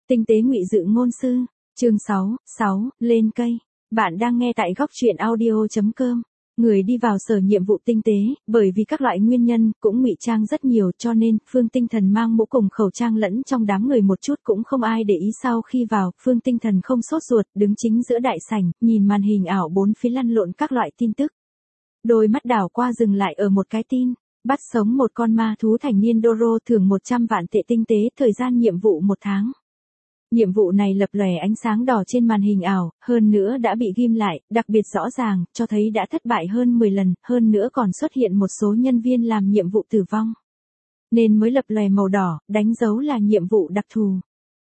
Tinh tế ngụy dự ngôn sư, chương 6, lên cây. Bạn đang nghe tại góc truyện audio.com. Người đi vào sở nhiệm vụ tinh tế, bởi vì các loại nguyên nhân cũng ngụy trang rất nhiều, cho nên Phương Tinh Thần mang mũ cùng khẩu trang lẫn trong đám người một chút cũng không ai để ý. Sau khi vào, Phương Tinh Thần không sốt ruột, đứng chính giữa đại sảnh, nhìn màn hình ảo bốn phía lăn lộn các loại tin tức. Đôi mắt đảo qua dừng lại ở một cái tin, bắt sống một con ma thú thành niên Doro, thưởng 100 vạn tệ tinh tế, thời gian nhiệm vụ 1 tháng. Nhiệm vụ này lập lòe ánh sáng đỏ trên màn hình ảo, hơn nữa đã bị ghim lại, đặc biệt rõ ràng, cho thấy đã thất bại hơn 10 lần, hơn nữa còn xuất hiện một số nhân viên làm nhiệm vụ tử vong. Nên mới lập lòe màu đỏ, đánh dấu là nhiệm vụ đặc thù.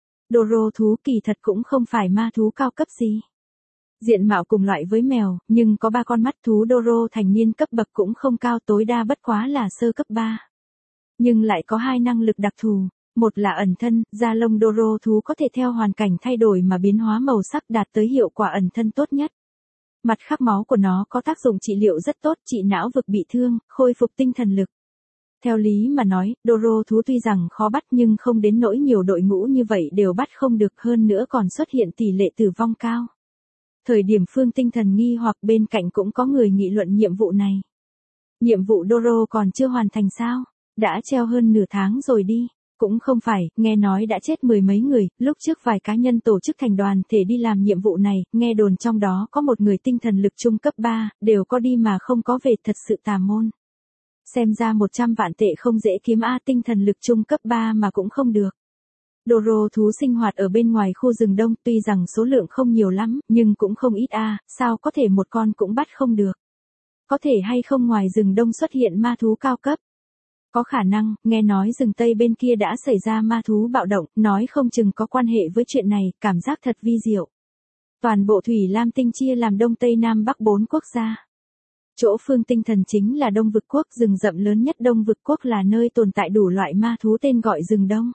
Doro thú kỳ thật cũng không phải ma thú cao cấp gì. Diện mạo cùng loại với mèo, nhưng có 3 con mắt. Thú Doro thành niên cấp bậc cũng không cao, tối đa bất quá là sơ cấp 3. Nhưng lại có 2 năng lực đặc thù. Một là ẩn thân, da lông Doro thú có thể theo hoàn cảnh thay đổi mà biến hóa màu sắc, đạt tới hiệu quả ẩn thân tốt nhất. Mặt khác máu của nó có tác dụng trị liệu rất tốt, trị não vực bị thương, khôi phục tinh thần lực. Theo lý mà nói, Doro thú tuy rằng khó bắt nhưng không đến nỗi nhiều đội ngũ như vậy đều bắt không được, hơn nữa còn xuất hiện tỷ lệ tử vong cao. Thời điểm Phương Tinh Thần nghi hoặc, bên cạnh cũng có người nghị luận nhiệm vụ này. Nhiệm vụ Doro còn chưa hoàn thành sao? Đã treo hơn nửa tháng rồi đi. Cũng không phải, nghe nói đã chết 10 mấy người, lúc trước vài cá nhân tổ chức thành đoàn thể đi làm nhiệm vụ này, nghe đồn trong đó có một người tinh thần lực trung cấp 3, đều có đi mà không có về, thật sự tà môn. Xem ra 100 vạn tệ không dễ kiếm a, tinh thần lực trung cấp 3 mà cũng không được. Doro thú sinh hoạt ở bên ngoài khu rừng đông, tuy rằng số lượng không nhiều lắm, nhưng cũng không ít a, sao có thể một con cũng bắt không được. Có thể hay không ngoài rừng đông xuất hiện ma thú cao cấp? Có khả năng, nghe nói rừng Tây bên kia đã xảy ra ma thú bạo động, nói không chừng có quan hệ với chuyện này, cảm giác thật vi diệu. Toàn bộ Thủy Lam Tinh chia làm Đông Tây Nam Bắc 4 quốc gia. Chỗ Phương Tinh Thần chính là Đông Vực Quốc, rừng rậm lớn nhất Đông Vực Quốc là nơi tồn tại đủ loại ma thú, tên gọi rừng Đông.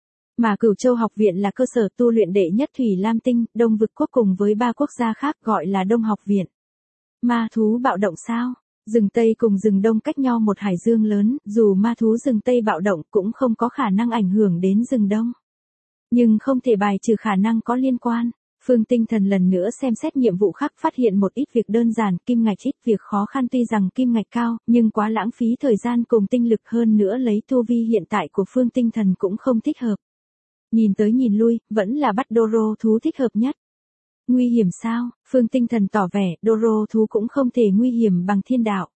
Mà Cửu Châu học viện là cơ sở tu luyện đệ nhất Thủy Lam Tinh, Đông Vực Quốc cùng với 3 quốc gia khác gọi là Đông học viện. Ma thú bạo động sao? Rừng Tây cùng rừng Đông cách nhau một hải dương lớn, dù ma thú rừng Tây bạo động cũng không có khả năng ảnh hưởng đến rừng Đông. Nhưng không thể bài trừ khả năng có liên quan. Phương Tinh Thần lần nữa xem xét nhiệm vụ khác, phát hiện một ít việc đơn giản, kim ngạch ít, việc khó khăn tuy rằng kim ngạch cao, nhưng quá lãng phí thời gian cùng tinh lực, hơn nữa lấy tu vi hiện tại của Phương Tinh Thần cũng không thích hợp. Nhìn tới nhìn lui, vẫn là bắt Doro thú thích hợp nhất. Nguy hiểm sao? Phương Tinh Thần tỏ vẻ, Doro thú cũng không thể nguy hiểm bằng thiên đạo.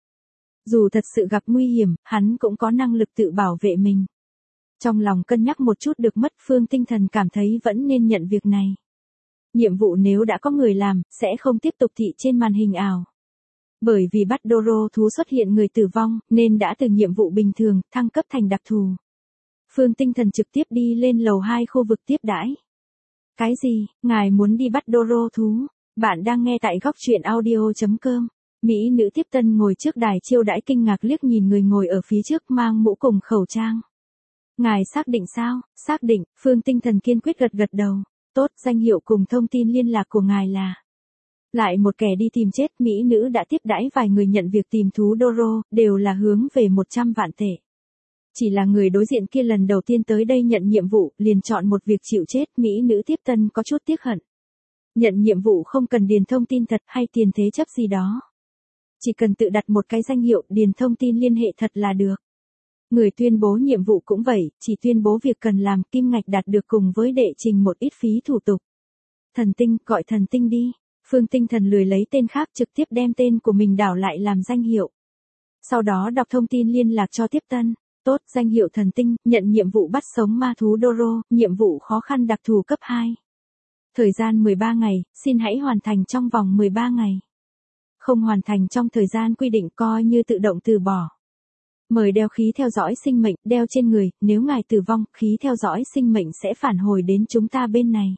Dù thật sự gặp nguy hiểm, hắn cũng có năng lực tự bảo vệ mình. Trong lòng cân nhắc một chút được mất, Phương Tinh Thần cảm thấy vẫn nên nhận việc này. Nhiệm vụ nếu đã có người làm, sẽ không tiếp tục thị trên màn hình ảo. Bởi vì bắt Doro thú xuất hiện người tử vong, nên đã từ nhiệm vụ bình thường, thăng cấp thành đặc thù. Phương Tinh Thần trực tiếp đi lên lầu 2 khu vực tiếp đãi. Cái gì, ngài muốn đi bắt Doro thú? Bạn đang nghe tại góc truyện audio.com. Mỹ nữ tiếp tân ngồi trước đài chiêu đãi kinh ngạc liếc nhìn người ngồi ở phía trước mang mũ cùng khẩu trang. Ngài xác định sao? Xác định, Phương Tinh Thần kiên quyết gật gật đầu. Tốt, danh hiệu cùng thông tin liên lạc của ngài là. Lại một kẻ đi tìm chết. Mỹ nữ đã tiếp đãi vài người nhận việc tìm thú Doro, đều là hướng về 100 vạn tệ. Chỉ là người đối diện kia lần đầu tiên tới đây nhận nhiệm vụ, liền chọn một việc chịu chết. Mỹ nữ tiếp tân có chút tiếc hận. Nhận nhiệm vụ không cần điền thông tin thật hay tiền thế chấp gì đó. Chỉ cần tự đặt một cái danh hiệu, điền thông tin liên hệ thật là được. Người tuyên bố nhiệm vụ cũng vậy, chỉ tuyên bố việc cần làm, kim ngạch đạt được cùng với đệ trình một ít phí thủ tục. Thần tinh, gọi thần tinh đi. Phương Tinh Thần lười lấy tên khác, trực tiếp đem tên của mình đảo lại làm danh hiệu. Sau đó đọc thông tin liên lạc cho tiếp tân. Tốt, danh hiệu thần tinh, nhận nhiệm vụ bắt sống ma thú Doro, nhiệm vụ khó khăn đặc thù cấp 2. Thời gian 13 ngày, xin hãy hoàn thành trong vòng 13 ngày. Không hoàn thành trong thời gian quy định coi như tự động từ bỏ. Mời đeo khí theo dõi sinh mệnh, đeo trên người, nếu ngài tử vong, khí theo dõi sinh mệnh sẽ phản hồi đến chúng ta bên này.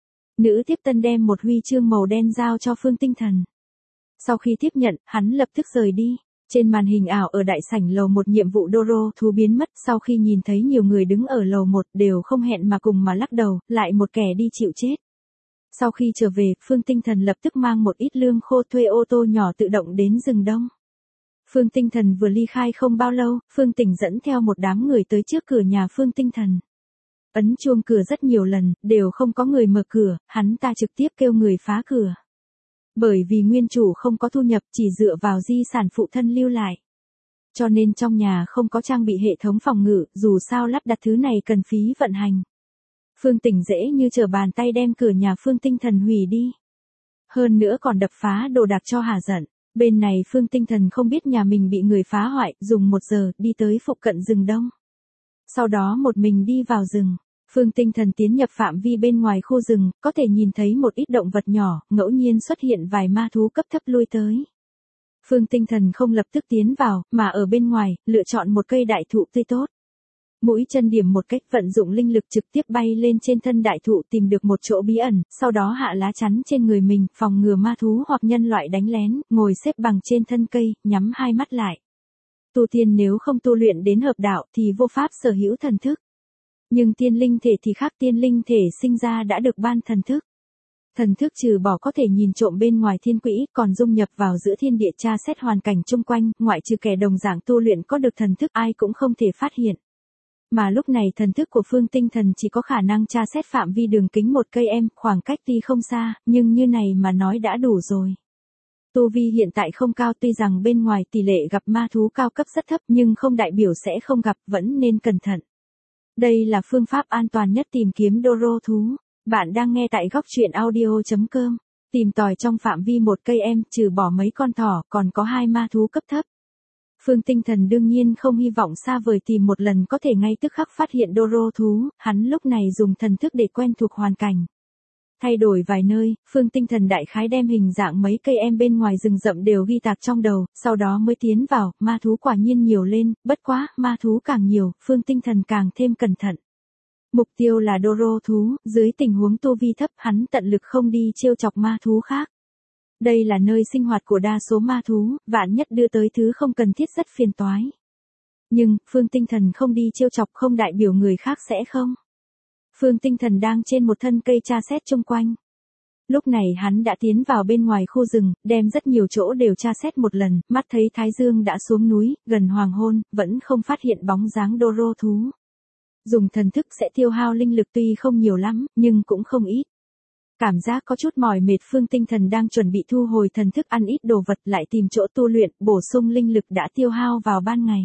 Nữ tiếp tân đem một huy chương màu đen giao cho Phương Tinh Thần. Sau khi tiếp nhận, hắn lập tức rời đi. Trên màn hình ảo ở đại sảnh lầu 1 nhiệm vụ Doro thú biến mất, sau khi nhìn thấy nhiều người đứng ở lầu 1 đều không hẹn mà cùng mà lắc đầu, lại một kẻ đi chịu chết. Sau khi trở về, Phương Tinh Thần lập tức mang một ít lương khô thuê ô tô nhỏ tự động đến rừng Đông. Phương Tinh Thần vừa ly khai không bao lâu, Phương Tỉnh dẫn theo một đám người tới trước cửa nhà Phương Tinh Thần. Ấn chuông cửa rất nhiều lần, đều không có người mở cửa, hắn ta trực tiếp kêu người phá cửa. Bởi vì nguyên chủ không có thu nhập, chỉ dựa vào di sản phụ thân lưu lại. Cho nên trong nhà không có trang bị hệ thống phòng ngự, dù sao lắp đặt thứ này cần phí vận hành. Phương Tỉnh dễ như trở bàn tay đem cửa nhà Phương Tinh Thần hủy đi. Hơn nữa còn đập phá đồ đạc cho hả giận. Bên này Phương Tinh Thần không biết nhà mình bị người phá hoại, dùng 1 giờ đi tới phụ cận rừng đông. Sau đó một mình đi vào rừng. Phương Tinh Thần tiến nhập phạm vi bên ngoài khu rừng, có thể nhìn thấy một ít động vật nhỏ, ngẫu nhiên xuất hiện vài ma thú cấp thấp lui tới. Phương Tinh Thần không lập tức tiến vào, mà ở bên ngoài, lựa chọn một cây đại thụ tươi tốt. Mũi chân điểm một cách vận dụng linh lực trực tiếp bay lên trên thân đại thụ tìm được một chỗ bí ẩn, sau đó hạ lá chắn trên người mình, phòng ngừa ma thú hoặc nhân loại đánh lén, ngồi xếp bằng trên thân cây, nhắm hai mắt lại. Tu tiên nếu không tu luyện đến hợp đạo thì vô pháp sở hữu thần thức. Nhưng tiên linh thể thì khác, tiên linh thể sinh ra đã được ban thần thức. Thần thức trừ bỏ có thể nhìn trộm bên ngoài thiên quỹ, còn dung nhập vào giữa thiên địa tra xét hoàn cảnh chung quanh, ngoại trừ kẻ đồng dạng tu luyện có được thần thức ai cũng không thể phát hiện. Mà lúc này thần thức của Phương Tinh Thần chỉ có khả năng tra xét phạm vi đường kính 1 cây em, khoảng cách tuy không xa, nhưng như này mà nói đã đủ rồi. Tu vi hiện tại không cao, tuy rằng bên ngoài tỷ lệ gặp ma thú cao cấp rất thấp nhưng không đại biểu sẽ không gặp, vẫn nên cẩn thận. Đây là phương pháp an toàn nhất tìm kiếm Doro thú. Bạn đang nghe tại góc truyện audio.com. Tìm tòi trong phạm vi 1 cây em, trừ bỏ mấy con thỏ, còn có 2 ma thú cấp thấp. Phương Tinh Thần đương nhiên không hy vọng xa vời tìm một lần có thể ngay tức khắc phát hiện Doro thú, hắn lúc này dùng thần thức để quen thuộc hoàn cảnh. Thay đổi vài nơi, Phương Tinh Thần đại khái đem hình dạng mấy cây em bên ngoài rừng rậm đều ghi tạc trong đầu, sau đó mới tiến vào, ma thú quả nhiên nhiều lên, bất quá, ma thú càng nhiều, Phương Tinh Thần càng thêm cẩn thận. Mục tiêu là Doro thú, dưới tình huống tu vi thấp hắn tận lực không đi trêu chọc ma thú khác. Đây là nơi sinh hoạt của đa số ma thú, vạn nhất đưa tới thứ không cần thiết rất phiền toái. Nhưng, Phương Tinh Thần không đi trêu chọc không đại biểu người khác sẽ không. Phương Tinh Thần đang trên một thân cây tra xét chung quanh. Lúc này hắn đã tiến vào bên ngoài khu rừng, đem rất nhiều chỗ đều tra xét một lần, mắt thấy Thái Dương đã xuống núi, gần hoàng hôn, vẫn không phát hiện bóng dáng Doro thú. Dùng thần thức sẽ tiêu hao linh lực tuy không nhiều lắm, nhưng cũng không ít. Cảm giác có chút mỏi mệt, Phương Tinh Thần đang chuẩn bị thu hồi thần thức ăn ít đồ vật lại tìm chỗ tu luyện, bổ sung linh lực đã tiêu hao vào ban ngày.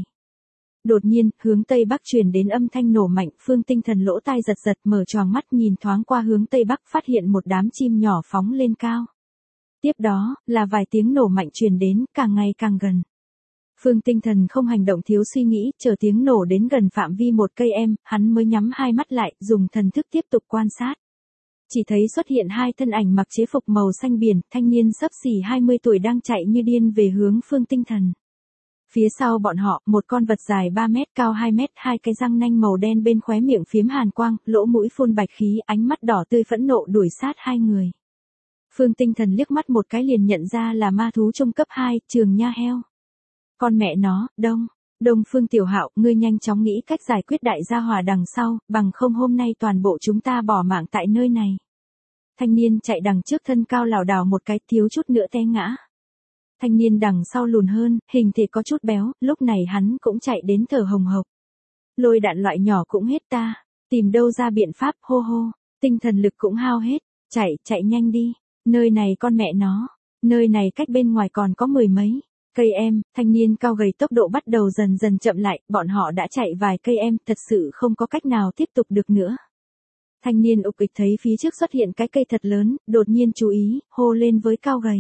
Đột nhiên, hướng tây bắc truyền đến âm thanh nổ mạnh, Phương Tinh Thần lỗ tai giật giật mở choàng mắt nhìn thoáng qua hướng tây bắc phát hiện một đám chim nhỏ phóng lên cao. Tiếp đó, là vài tiếng nổ mạnh truyền đến, càng ngày càng gần. Phương Tinh Thần không hành động thiếu suy nghĩ, chờ tiếng nổ đến gần phạm vi 1 cây em, hắn mới nhắm hai mắt lại, dùng thần thức tiếp tục quan sát. Chỉ thấy xuất hiện 2 thân ảnh mặc chế phục màu xanh biển, thanh niên xấp xỉ 20 tuổi đang chạy như điên về hướng Phương Tinh Thần. Phía sau bọn họ, một con vật dài 3 mét cao 2 mét, 2 cái răng nanh màu đen bên khóe miệng phiếm hàn quang, lỗ mũi phun bạch khí, ánh mắt đỏ tươi phẫn nộ đuổi sát 2 người. Phương Tinh Thần liếc mắt một cái liền nhận ra là ma thú trung cấp 2, Trường Nha Heo. Con mẹ nó, Đông Phương Tiểu Hạo, ngươi nhanh chóng nghĩ cách giải quyết đại gia hỏa đằng sau, bằng không hôm nay toàn bộ chúng ta bỏ mạng tại nơi này. Thanh niên chạy đằng trước thân cao lảo đảo một cái, thiếu chút nữa té ngã. Thanh niên đằng sau lùn hơn, hình thể có chút béo, lúc này hắn cũng chạy đến thở hồng hộc. Lôi đạn loại nhỏ cũng hết ta, tìm đâu ra biện pháp, hô hô, tinh thần lực cũng hao hết, chạy nhanh đi, nơi này con mẹ nó, nơi này cách bên ngoài còn có 10 mấy cây em, thanh niên cao gầy tốc độ bắt đầu dần dần chậm lại, bọn họ đã chạy vài cây em, thật sự không có cách nào tiếp tục được nữa. Thanh niên ục ịch thấy phía trước xuất hiện cái cây thật lớn, đột nhiên chú ý, hô lên với cao gầy.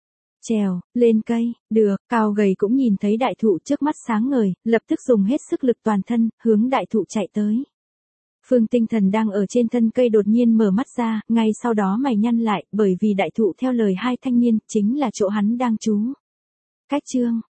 Trèo, lên cây, được, cao gầy cũng nhìn thấy đại thụ trước mắt sáng ngời, lập tức dùng hết sức lực toàn thân, hướng đại thụ chạy tới. Phương Tinh Thần đang ở trên thân cây đột nhiên mở mắt ra, ngay sau đó mày nhăn lại, bởi vì đại thụ theo lời 2 thanh niên, chính là chỗ hắn đang trú. Cách chương,